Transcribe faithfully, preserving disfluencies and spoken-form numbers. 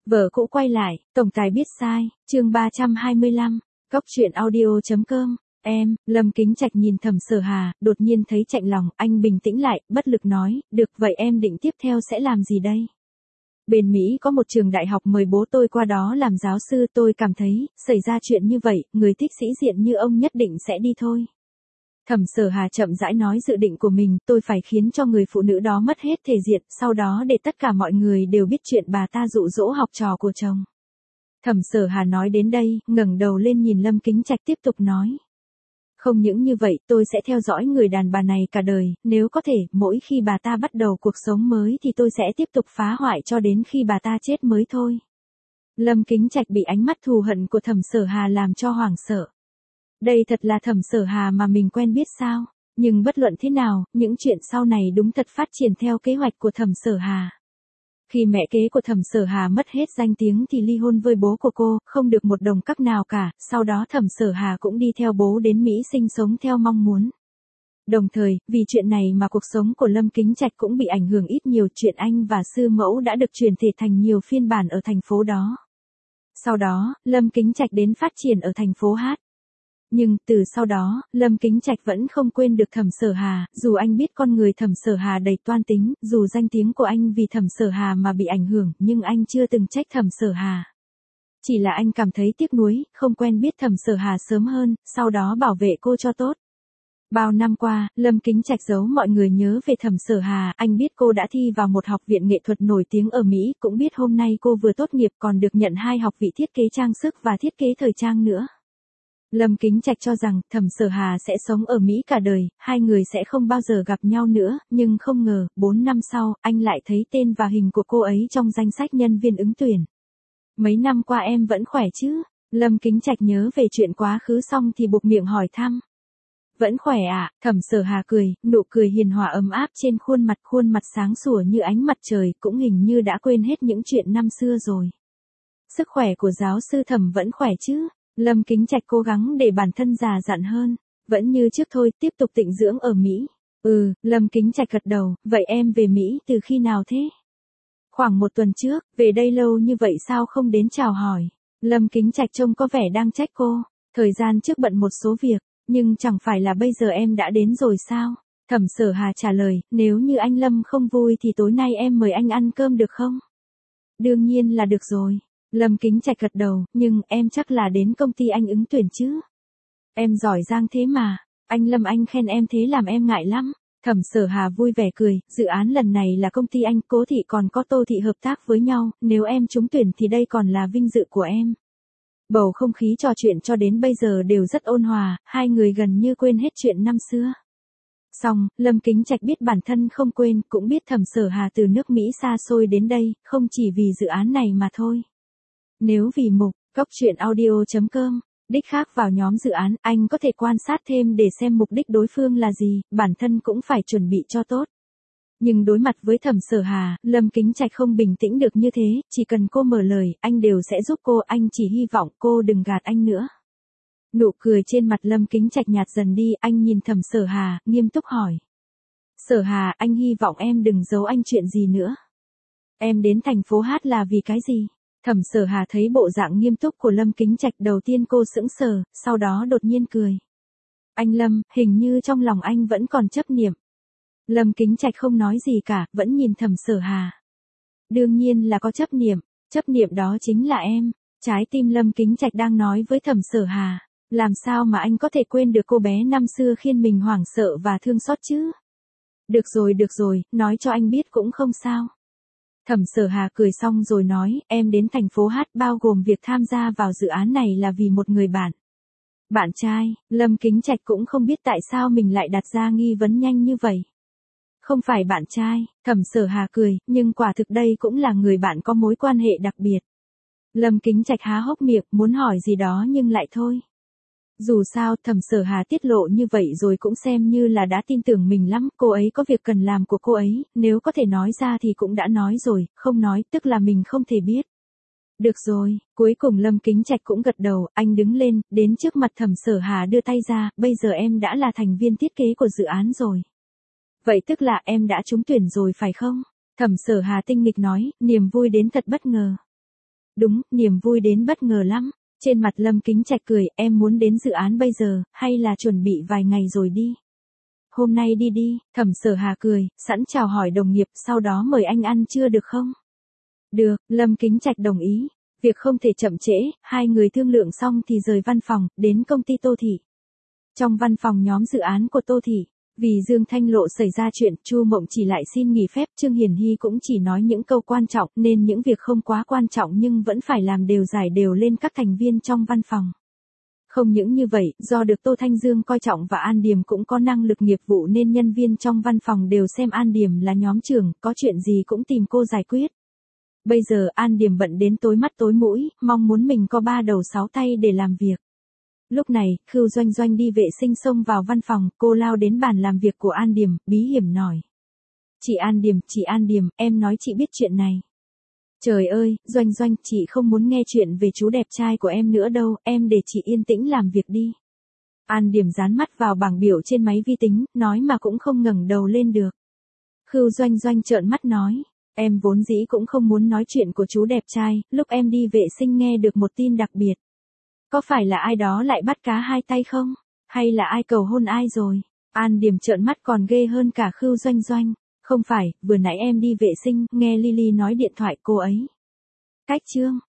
Vợ cũ quay lại, tổng tài biết sai, chương ba trăm hai mươi lăm, Cóc truyện audio.com, em, Lâm Kính Trạch nhìn Thẩm Sở Hà, đột nhiên thấy chạnh lòng, anh bình tĩnh lại, bất lực nói, được vậy em định tiếp theo sẽ làm gì đây? Bên Mỹ có một trường đại học mời bố tôi qua đó làm giáo sư, tôi cảm thấy, xảy ra chuyện như vậy, người thích sĩ diện như ông nhất định sẽ đi thôi. Thẩm Sở Hà chậm rãi nói dự định của mình, tôi phải khiến cho người phụ nữ đó mất hết thể diện, sau đó để tất cả mọi người đều biết chuyện bà ta dụ dỗ học trò của chồng. Thẩm Sở Hà nói đến đây, ngẩng đầu lên nhìn Lâm Kính Trạch tiếp tục nói. Không những như vậy, tôi sẽ theo dõi người đàn bà này cả đời, nếu có thể, mỗi khi bà ta bắt đầu cuộc sống mới thì tôi sẽ tiếp tục phá hoại cho đến khi bà ta chết mới thôi. Lâm Kính Trạch bị ánh mắt thù hận của Thẩm Sở Hà làm cho hoảng sợ. Đây thật là Thẩm Sở Hà mà mình quen biết sao? Nhưng bất luận thế nào, những chuyện sau này đúng thật phát triển theo kế hoạch của Thẩm Sở Hà. Khi mẹ kế của Thẩm Sở Hà mất hết danh tiếng thì ly hôn với bố của cô, không được một đồng cắc nào cả, sau đó Thẩm Sở Hà cũng đi theo bố đến Mỹ sinh sống theo mong muốn. Đồng thời, vì chuyện này mà cuộc sống của Lâm Kính Trạch cũng bị ảnh hưởng ít nhiều, chuyện anh và sư mẫu đã được chuyển thể thành nhiều phiên bản ở thành phố đó. Sau đó, Lâm Kính Trạch đến phát triển ở thành phố Hát. Nhưng, từ sau đó, Lâm Kính Trạch vẫn không quên được Thẩm Sở Hà, dù anh biết con người Thẩm Sở Hà đầy toan tính, dù danh tiếng của anh vì Thẩm Sở Hà mà bị ảnh hưởng, nhưng anh chưa từng trách Thẩm Sở Hà. Chỉ là anh cảm thấy tiếc nuối, không quen biết Thẩm Sở Hà sớm hơn, sau đó bảo vệ cô cho tốt. Bao năm qua, Lâm Kính Trạch giấu mọi người nhớ về Thẩm Sở Hà, anh biết cô đã thi vào một học viện nghệ thuật nổi tiếng ở Mỹ, cũng biết hôm nay cô vừa tốt nghiệp còn được nhận hai học vị thiết kế trang sức và thiết kế thời trang nữa. Lâm Kính Trạch cho rằng Thẩm Sở Hà sẽ sống ở Mỹ cả đời, hai người sẽ không bao giờ gặp nhau nữa, nhưng không ngờ, bốn năm sau, anh lại thấy tên và hình của cô ấy trong danh sách nhân viên ứng tuyển. Mấy năm qua em vẫn khỏe chứ? Lâm Kính Trạch nhớ về chuyện quá khứ xong thì buộc miệng hỏi thăm. Vẫn khỏe ạ, à? Thẩm Sở Hà cười, nụ cười hiền hòa ấm áp trên khuôn mặt, khuôn mặt sáng sủa như ánh mặt trời, cũng hình như đã quên hết những chuyện năm xưa rồi. Sức khỏe của giáo sư Thẩm vẫn khỏe chứ? Lâm Kính Trạch cố gắng để bản thân già dặn hơn, vẫn như trước thôi, tiếp tục tịnh dưỡng ở Mỹ. Ừ, Lâm Kính Trạch gật đầu, vậy em về Mỹ từ khi nào thế? Khoảng một tuần trước, về đây lâu như vậy sao không đến chào hỏi? Lâm Kính Trạch trông có vẻ đang trách cô, thời gian trước bận một số việc, nhưng chẳng phải là bây giờ em đã đến rồi sao? Thẩm Sở Hà trả lời, nếu như anh Lâm không vui thì tối nay em mời anh ăn cơm được không? Đương nhiên là được rồi. Lâm Kính Trạch gật đầu, nhưng em chắc là đến công ty anh ứng tuyển chứ? Em giỏi giang thế mà, anh Lâm anh khen em thế làm em ngại lắm. Thẩm Sở Hà vui vẻ cười, dự án lần này là công ty anh, Cố Thị còn có Tô Thị hợp tác với nhau, nếu em trúng tuyển thì đây còn là vinh dự của em. Bầu không khí trò chuyện cho đến bây giờ đều rất ôn hòa, hai người gần như quên hết chuyện năm xưa. Xong, Lâm Kính Trạch biết bản thân không quên, cũng biết Thẩm Sở Hà từ nước Mỹ xa xôi đến đây, không chỉ vì dự án này mà thôi. Nếu vì mục, Cóc truyện audio.com, đích khác vào nhóm dự án, anh có thể quan sát thêm để xem mục đích đối phương là gì, bản thân cũng phải chuẩn bị cho tốt. Nhưng đối mặt với Thẩm Sở Hà, Lâm Kính Trạch không bình tĩnh được như thế, chỉ cần cô mở lời, anh đều sẽ giúp cô, anh chỉ hy vọng cô đừng gạt anh nữa. Nụ cười trên mặt Lâm Kính Trạch nhạt dần đi, anh nhìn Thẩm Sở Hà, nghiêm túc hỏi. Sở Hà, anh hy vọng em đừng giấu anh chuyện gì nữa. Em đến thành phố Hát là vì cái gì? Thẩm Sở Hà thấy bộ dạng nghiêm túc của Lâm Kính Trạch, đầu tiên cô sững sờ, sau đó đột nhiên cười. Anh Lâm, hình như trong lòng anh vẫn còn chấp niệm. Lâm Kính Trạch không nói gì cả, vẫn nhìn Thẩm Sở Hà. Đương nhiên là có chấp niệm, chấp niệm đó chính là em. Trái tim Lâm Kính Trạch đang nói với Thẩm Sở Hà, làm sao mà anh có thể quên được cô bé năm xưa khiến mình hoảng sợ và thương xót chứ? Được rồi được rồi, nói cho anh biết cũng không sao. Thẩm Sở Hà cười xong rồi nói, em đến thành phố Hát bao gồm việc tham gia vào dự án này là vì một người bạn. Bạn trai, Lâm Kính Trạch cũng không biết tại sao mình lại đặt ra nghi vấn nhanh như vậy. Không phải bạn trai, Thẩm Sở Hà cười, nhưng quả thực đây cũng là người bạn có mối quan hệ đặc biệt. Lâm Kính Trạch há hốc miệng, muốn hỏi gì đó nhưng lại thôi. Dù sao, Thẩm Sở Hà tiết lộ như vậy rồi cũng xem như là đã tin tưởng mình lắm, cô ấy có việc cần làm của cô ấy, nếu có thể nói ra thì cũng đã nói rồi, không nói, tức là mình không thể biết. Được rồi, cuối cùng Lâm Kính Trạch cũng gật đầu, anh đứng lên, đến trước mặt Thẩm Sở Hà đưa tay ra, bây giờ em đã là thành viên thiết kế của dự án rồi. Vậy tức là em đã trúng tuyển rồi phải không? Thẩm Sở Hà tinh nghịch nói, niềm vui đến thật bất ngờ. Đúng, niềm vui đến bất ngờ lắm. Trên mặt Lâm Kính Trạch cười, em muốn đến dự án bây giờ, hay là chuẩn bị vài ngày rồi đi? Hôm nay đi đi, Thẩm Sở Hà cười, sẵn chào hỏi đồng nghiệp, sau đó mời anh ăn trưa được không? Được, Lâm Kính Trạch đồng ý. Việc không thể chậm trễ, hai người thương lượng xong thì rời văn phòng, đến công ty Tô Thị. Trong văn phòng nhóm dự án của Tô Thị, vì Dương Thanh Lộ xảy ra chuyện, Chu Mộng chỉ lại xin nghỉ phép, Trương Hiền Hy cũng chỉ nói những câu quan trọng, nên những việc không quá quan trọng nhưng vẫn phải làm đều giải đều lên các thành viên trong văn phòng. Không những như vậy, do được Tô Thanh Dương coi trọng và An Điềm cũng có năng lực nghiệp vụ nên nhân viên trong văn phòng đều xem An Điềm là nhóm trưởng, có chuyện gì cũng tìm cô giải quyết. Bây giờ An Điềm bận đến tối mắt tối mũi, mong muốn mình có ba đầu sáu tay để làm việc. Lúc này, Khưu Doanh Doanh đi vệ sinh xông vào văn phòng, cô lao đến bàn làm việc của An Điềm, bí hiểm nói. Chị An Điềm, chị An Điềm, em nói chị biết chuyện này. Trời ơi, Doanh Doanh, chị không muốn nghe chuyện về chú đẹp trai của em nữa đâu, em để chị yên tĩnh làm việc đi. An Điềm dán mắt vào bảng biểu trên máy vi tính, nói mà cũng không ngẩng đầu lên được. Khưu Doanh Doanh trợn mắt nói. Em vốn dĩ cũng không muốn nói chuyện của chú đẹp trai, lúc em đi vệ sinh nghe được một tin đặc biệt. Có phải là ai đó lại bắt cá hai tay không? Hay là ai cầu hôn ai rồi? An Điềm trợn mắt còn ghê hơn cả Khưu Doanh Doanh. Không phải, vừa nãy em đi vệ sinh, nghe Lily nói điện thoại cô ấy. Cách chương.